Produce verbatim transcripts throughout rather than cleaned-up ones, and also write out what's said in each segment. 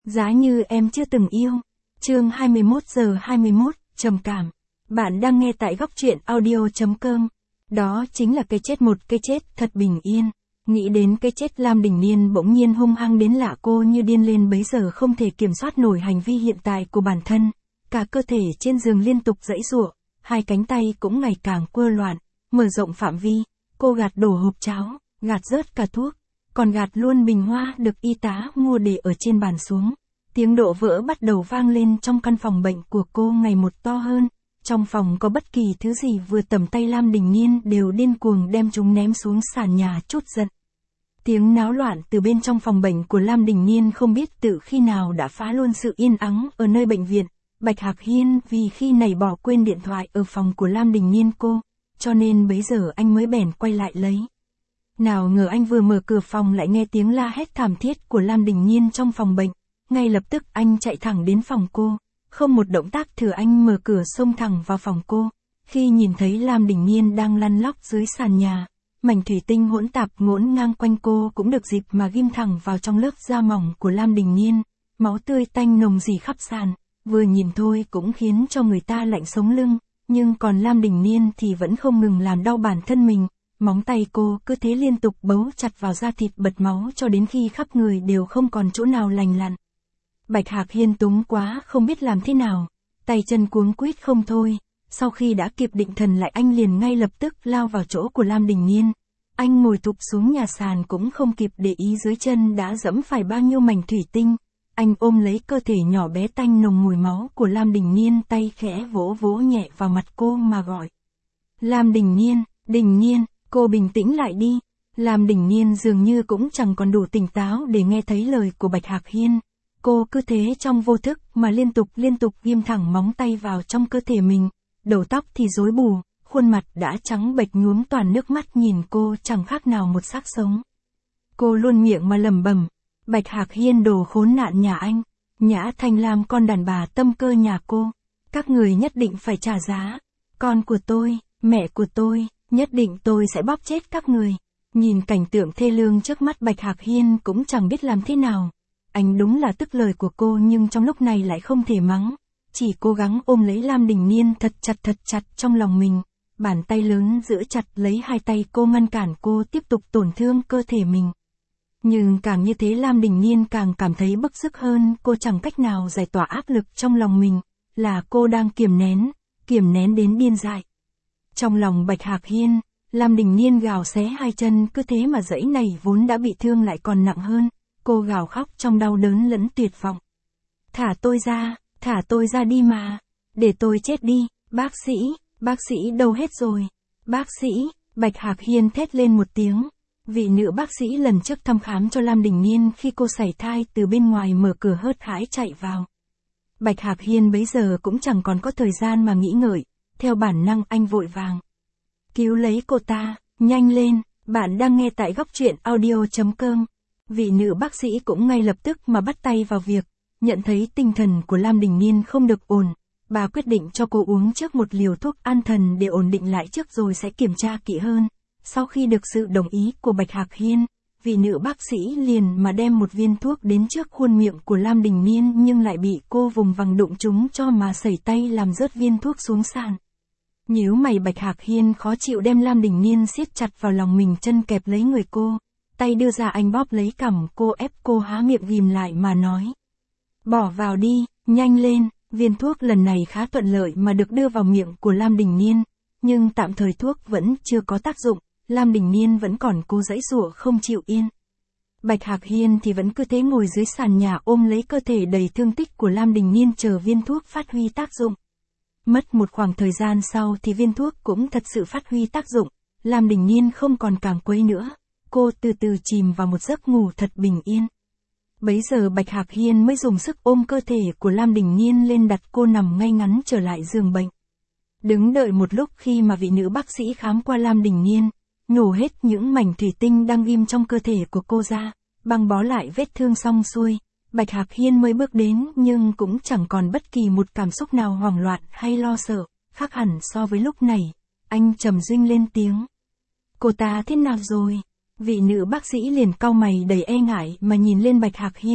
Giá như em chưa từng yêu. Chương hai mươi mốt giờ hai mươi mốt, trầm cảm. Bạn đang nghe tại góc truyện audio chấm com. Đó chính là cái chết, một cái chết thật bình yên. Nghĩ đến cái chết, Lam Đình Niên bỗng nhiên hung hăng đến lạ cô như điên lên, bấy giờ không thể kiểm soát nổi hành vi hiện tại của bản thân. Cả cơ thể trên giường liên tục giãy giụa, hai cánh tay cũng ngày càng quơ loạn, mở rộng phạm vi. Cô gạt đổ hộp cháo, gạt rớt cả thuốc, còn gạt luôn bình hoa được y tá mua để ở trên bàn xuống. Tiếng đổ vỡ bắt đầu vang lên trong căn phòng bệnh của cô ngày một to hơn. Trong phòng có bất kỳ thứ gì vừa tầm tay Lam Đình Niên đều điên cuồng đem chúng ném xuống sàn nhà chút giận. Tiếng náo loạn từ bên trong phòng bệnh của Lam Đình Niên không biết từ khi nào đã phá luôn sự yên ắng ở nơi bệnh viện. Bạch Hạc Hiên vì khi này bỏ quên điện thoại ở phòng của Lam Đình Niên cô, cho nên bấy giờ anh mới bèn quay lại lấy. Nào ngờ anh vừa mở cửa phòng lại nghe tiếng la hét thảm thiết của Lam Đình Niên trong phòng bệnh. Ngay lập tức anh chạy thẳng đến phòng cô, không một động tác thừa anh mở cửa xông thẳng vào phòng cô. Khi nhìn thấy Lam Đình Niên đang lăn lóc dưới sàn nhà, mảnh thủy tinh hỗn tạp ngổn ngang quanh cô cũng được dịp mà ghim thẳng vào trong lớp da mỏng của Lam Đình Niên, máu tươi tanh nồng rỉ khắp sàn, vừa nhìn thôi cũng khiến cho người ta lạnh sống lưng, nhưng còn Lam Đình Niên thì vẫn không ngừng làm đau bản thân mình. Móng tay cô cứ thế liên tục bấu chặt vào da thịt bật máu cho đến khi khắp người đều không còn chỗ nào lành lặn. Bạch Hạc Hiên túng quá không biết làm thế nào, tay chân cuống quýt không thôi. Sau khi đã kịp định thần lại, anh liền ngay lập tức lao vào chỗ của Lam Đình Niên. Anh ngồi thụp xuống nhà sàn cũng không kịp để ý dưới chân đã dẫm phải bao nhiêu mảnh thủy tinh. Anh ôm lấy cơ thể nhỏ bé tanh nồng mùi máu của Lam Đình Niên, tay khẽ vỗ vỗ nhẹ vào mặt cô mà gọi. Lam Đình Niên, Đình Niên, cô bình tĩnh lại đi. Lam Đình Niên dường như cũng chẳng còn đủ tỉnh táo để nghe thấy lời của Bạch Hạc Hiên. Cô cứ thế trong vô thức mà liên tục liên tục ghim thẳng móng tay vào trong cơ thể mình. Đầu tóc thì rối bù, khuôn mặt đã trắng bệch nhuốm toàn nước mắt, nhìn cô chẳng khác nào một xác sống. Cô luôn miệng mà lẩm bẩm, Bạch Hạc Hiên đồ khốn nạn nhà anh, Nhã Thanh Lam con đàn bà tâm cơ nhà cô, các người nhất định phải trả giá, con của tôi, mẹ của tôi, nhất định tôi sẽ bóp chết các người. Nhìn cảnh tượng thê lương trước mắt, Bạch Hạc Hiên cũng chẳng biết làm thế nào. Anh đúng là tức lời của cô nhưng trong lúc này lại không thể mắng, chỉ cố gắng ôm lấy Lam Đình Niên thật chặt thật chặt trong lòng mình. Bàn tay lớn giữ chặt lấy hai tay cô, ngăn cản cô tiếp tục tổn thương cơ thể mình. Nhưng càng như thế Lam Đình Niên càng cảm thấy bức sức hơn, cô chẳng cách nào giải tỏa áp lực trong lòng mình, là cô đang kiềm nén, kiềm nén đến điên dại. Trong lòng Bạch Hạc Hiên, Lam Đình Niên gào xé hai chân, cứ thế mà dãy này vốn đã bị thương lại còn nặng hơn. Cô gào khóc trong đau đớn lẫn tuyệt vọng. Thả tôi ra, thả tôi ra đi mà, để tôi chết đi, bác sĩ, bác sĩ đâu hết rồi, bác sĩ, Bạch Hạc Hiên thét lên một tiếng. Vị nữ bác sĩ lần trước thăm khám cho Lam Đình Niên khi cô sảy thai từ bên ngoài mở cửa hớt hải chạy vào. Bạch Hạc Hiên bấy giờ cũng chẳng còn có thời gian mà nghĩ ngợi, theo bản năng anh vội vàng. Cứu lấy cô ta, nhanh lên, bạn đang nghe tại góc truyện audio chấm com. Vị nữ bác sĩ cũng ngay lập tức mà bắt tay vào việc, nhận thấy tinh thần của Lam Đình Niên không được ổn, bà quyết định cho cô uống trước một liều thuốc an thần để ổn định lại trước rồi sẽ kiểm tra kỹ hơn. Sau khi được sự đồng ý của Bạch Hạc Hiên, vị nữ bác sĩ liền mà đem một viên thuốc đến trước khuôn miệng của Lam Đình Niên, nhưng lại bị cô vùng vằng đụng trúng cho mà sẩy tay làm rớt viên thuốc xuống sàn. Nhíu mày, Bạch Hạc Hiên khó chịu đem Lam Đình Niên siết chặt vào lòng mình, chân kẹp lấy người cô. Tay đưa ra anh bóp lấy cằm cô, ép cô há miệng ghim lại mà nói. Bỏ vào đi, nhanh lên. Viên thuốc lần này khá thuận lợi mà được đưa vào miệng của Lam Đình Niên. Nhưng tạm thời thuốc vẫn chưa có tác dụng, Lam Đình Niên vẫn còn cố giãy giụa không chịu yên. Bạch Hạc Hiên thì vẫn cứ thế ngồi dưới sàn nhà ôm lấy cơ thể đầy thương tích của Lam Đình Niên chờ viên thuốc phát huy tác dụng. Mất một khoảng thời gian sau thì viên thuốc cũng thật sự phát huy tác dụng, Lam Đình Niên không còn càng quấy nữa. Cô từ từ chìm vào một giấc ngủ thật bình yên. Bấy giờ Bạch Hạc Hiên mới dùng sức ôm cơ thể của Lam Đình Niên lên, đặt cô nằm ngay ngắn trở lại giường bệnh. Đứng đợi một lúc, khi mà vị nữ bác sĩ khám qua Lam Đình Niên, nhổ hết những mảnh thủy tinh đang ghim trong cơ thể của cô ra, băng bó lại vết thương xong xuôi, Bạch Hạc Hiên mới bước đến, nhưng cũng chẳng còn bất kỳ một cảm xúc nào hoảng loạn hay lo sợ, khác hẳn so với lúc này. Anh trầm dinh lên tiếng. Cô ta thế nào rồi? Vị nữ bác sĩ liền cau mày đầy e ngại mà nhìn lên Bạch Hạc Hiên,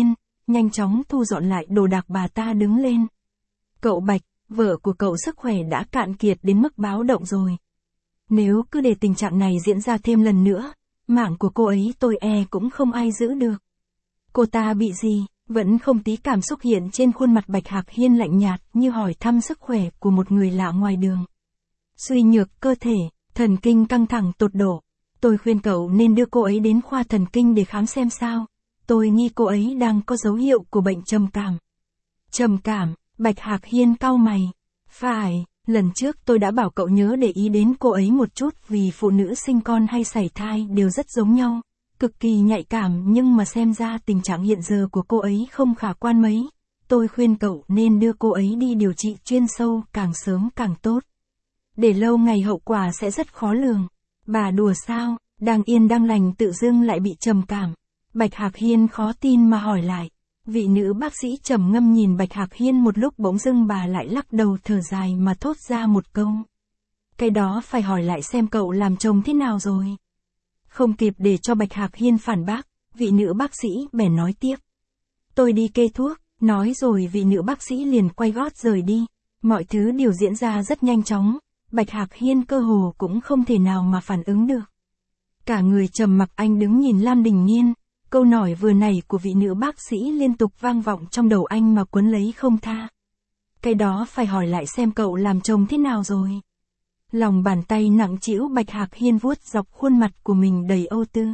nhanh chóng thu dọn lại đồ đạc bà ta đứng lên. Cậu Bạch, vợ của cậu sức khỏe đã cạn kiệt đến mức báo động rồi. Nếu cứ để tình trạng này diễn ra thêm lần nữa, mạng của cô ấy tôi e cũng không ai giữ được. Cô ta bị gì? Vẫn không tí cảm xúc hiện trên khuôn mặt Bạch Hạc Hiên lạnh nhạt như hỏi thăm sức khỏe của một người lạ ngoài đường. Suy nhược cơ thể, thần kinh căng thẳng tột độ. Tôi khuyên cậu nên đưa cô ấy đến khoa thần kinh để khám xem sao. Tôi nghi cô ấy đang có dấu hiệu của bệnh trầm cảm. Trầm cảm, Bạch Hạc Hiên cau mày. Phải, lần trước tôi đã bảo cậu nhớ để ý đến cô ấy một chút vì phụ nữ sinh con hay sảy thai đều rất giống nhau. Cực kỳ nhạy cảm nhưng mà xem ra tình trạng hiện giờ của cô ấy không khả quan mấy. Tôi khuyên cậu nên đưa cô ấy đi điều trị chuyên sâu càng sớm càng tốt. Để lâu ngày hậu quả sẽ rất khó lường. Bà đùa sao, đang yên đang lành tự dưng lại bị trầm cảm. Bạch Hạc Hiên khó tin mà hỏi lại. Vị nữ bác sĩ trầm ngâm nhìn Bạch Hạc Hiên một lúc bỗng dưng bà lại lắc đầu thở dài mà thốt ra một câu. Cái đó phải hỏi lại xem cậu làm chồng thế nào rồi. Không kịp để cho Bạch Hạc Hiên phản bác, vị nữ bác sĩ bèn nói tiếp. Tôi đi kê thuốc, nói rồi vị nữ bác sĩ liền quay gót rời đi. Mọi thứ đều diễn ra rất nhanh chóng, Bạch Hạc Hiên cơ hồ cũng không thể nào mà phản ứng được. Cả người trầm mặc anh đứng nhìn Lam Đình Nghiên, câu nói vừa nãy của vị nữ bác sĩ liên tục vang vọng trong đầu anh mà quấn lấy không tha. Cái đó phải hỏi lại xem cậu làm chồng thế nào rồi. Lòng bàn tay nặng trĩu Bạch Hạc Hiên vuốt dọc khuôn mặt của mình đầy âu tư.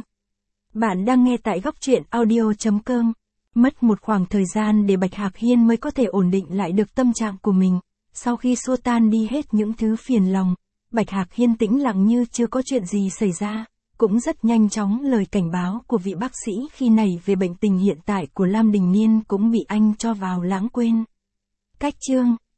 Bạn đang nghe tại góc truyện audio chấm com. Mất một khoảng thời gian để Bạch Hạc Hiên mới có thể ổn định lại được tâm trạng của mình. Sau khi xua tan đi hết những thứ phiền lòng, Bạch Hạc Hiên tĩnh lặng như chưa có chuyện gì xảy ra. Cũng rất nhanh chóng lời cảnh báo của vị bác sĩ khi này về bệnh tình hiện tại của Lam Đình Niên cũng bị anh cho vào lãng quên. Cách chương